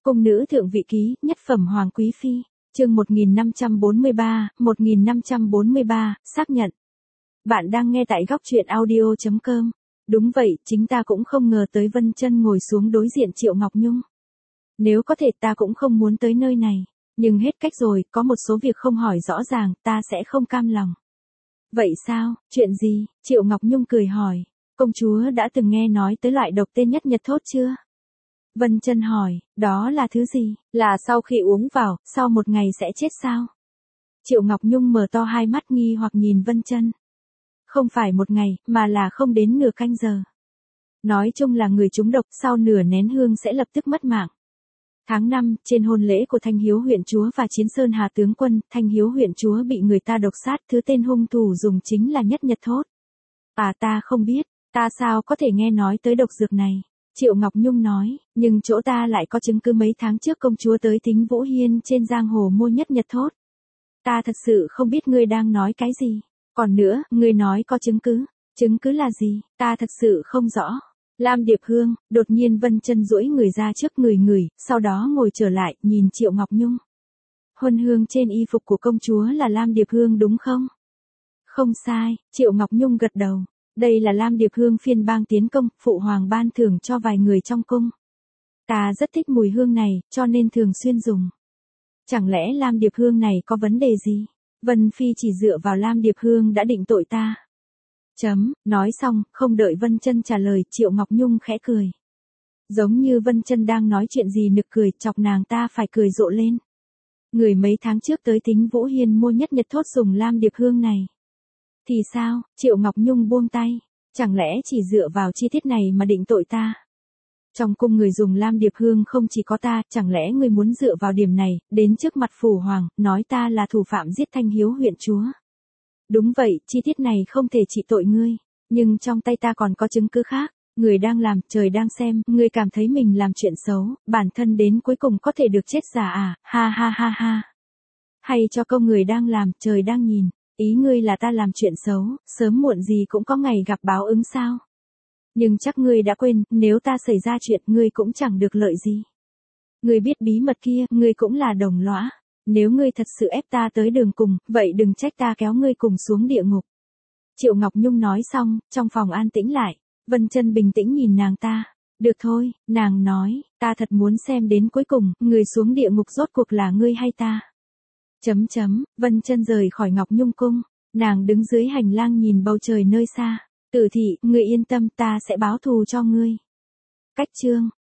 Cung nữ thượng vị ký, nhất phẩm hoàng quý phi, chương 1543, xác nhận. Bạn đang nghe tại góc truyện audio.com. Đúng vậy, chính ta cũng không ngờ tới Vân Chân ngồi xuống đối diện Triệu Ngọc Nhung. Nếu có thể ta cũng không muốn tới nơi này, nhưng hết cách rồi, có một số việc không hỏi rõ ràng, ta sẽ không cam lòng. Vậy sao, chuyện gì? Triệu Ngọc Nhung cười hỏi, công chúa đã từng nghe nói tới loại độc tên nhất nhật thốt chưa? Vân Chân hỏi, đó là thứ gì? Là sau khi uống vào, sau một ngày sẽ chết sao? Triệu Ngọc Nhung mở to hai mắt nghi hoặc nhìn Vân Chân. Không phải một ngày, mà là không đến nửa canh giờ. Nói chung là người trúng độc sau nửa nén hương sẽ lập tức mất mạng. Tháng 5, trên hôn lễ của Thanh Hiếu huyện chúa và Chiến Sơn Hà tướng quân, Thanh Hiếu huyện chúa bị người ta độc sát, thứ tên hung thủ dùng chính là nhất nhật thốt. À, ta không biết, ta sao có thể nghe nói tới độc dược này? Triệu Ngọc Nhung nói, nhưng chỗ ta lại có chứng cứ mấy tháng trước công chúa tới Thính Vũ Hiên trên giang hồ mua nhất nhật thốt. Ta thật sự không biết ngươi đang nói cái gì. Còn nữa, ngươi nói có chứng cứ là gì? Ta thật sự không rõ. Lam Điệp Hương, đột nhiên Vân Chân duỗi người ra trước người, sau đó ngồi trở lại, nhìn Triệu Ngọc Nhung. Huân hương trên y phục của công chúa là Lam Điệp Hương đúng không? Không sai, Triệu Ngọc Nhung gật đầu. Đây là Lam Điệp Hương phiên bang tiến công, phụ hoàng ban thưởng cho vài người trong cung. Ta rất thích mùi hương này, cho nên thường xuyên dùng. Chẳng lẽ Lam Điệp Hương này có vấn đề gì? Vân Phi chỉ dựa vào Lam Điệp Hương đã định tội ta. Nói xong, không đợi Vân Chân trả lời, Triệu Ngọc Nhung khẽ cười. Giống như Vân Chân đang nói chuyện gì nực cười, chọc nàng ta phải cười rộ lên. Người mấy tháng trước tới Thính Vũ Hiên mua nhất nhật thốt dùng Lam Điệp Hương này. Thì sao? Triệu Ngọc Nhung buông tay. Chẳng lẽ chỉ dựa vào chi tiết này mà định tội ta? Trong cung người dùng Lam Điệp Hương không chỉ có ta, chẳng lẽ ngươi muốn dựa vào điểm này, đến trước mặt phủ hoàng, nói ta là thủ phạm giết Thanh Hiếu huyện chúa? Đúng vậy, chi tiết này không thể trị tội ngươi, nhưng trong tay ta còn có chứng cứ khác, người đang làm, trời đang xem, ngươi cảm thấy mình làm chuyện xấu, bản thân đến cuối cùng có thể được chết giả à, ha ha ha ha. Hay cho câu người đang làm, trời đang nhìn, ý ngươi là ta làm chuyện xấu, sớm muộn gì cũng có ngày gặp báo ứng sao? Nhưng chắc ngươi đã quên, nếu ta xảy ra chuyện, ngươi cũng chẳng được lợi gì. Ngươi biết bí mật kia, ngươi cũng là đồng lõa. Nếu ngươi thật sự ép ta tới đường cùng, vậy đừng trách ta kéo ngươi cùng xuống địa ngục. Triệu Ngọc Nhung nói xong, trong phòng an tĩnh lại. Vân Chân bình tĩnh nhìn nàng ta. Được thôi, nàng nói, ta thật muốn xem đến cuối cùng, người xuống địa ngục rốt cuộc là ngươi hay ta. Vân Chân rời khỏi Ngọc Nhung cung. Nàng đứng dưới hành lang nhìn bầu trời nơi xa. Tử thị, ngươi yên tâm, ta sẽ báo thù cho ngươi. Cách chương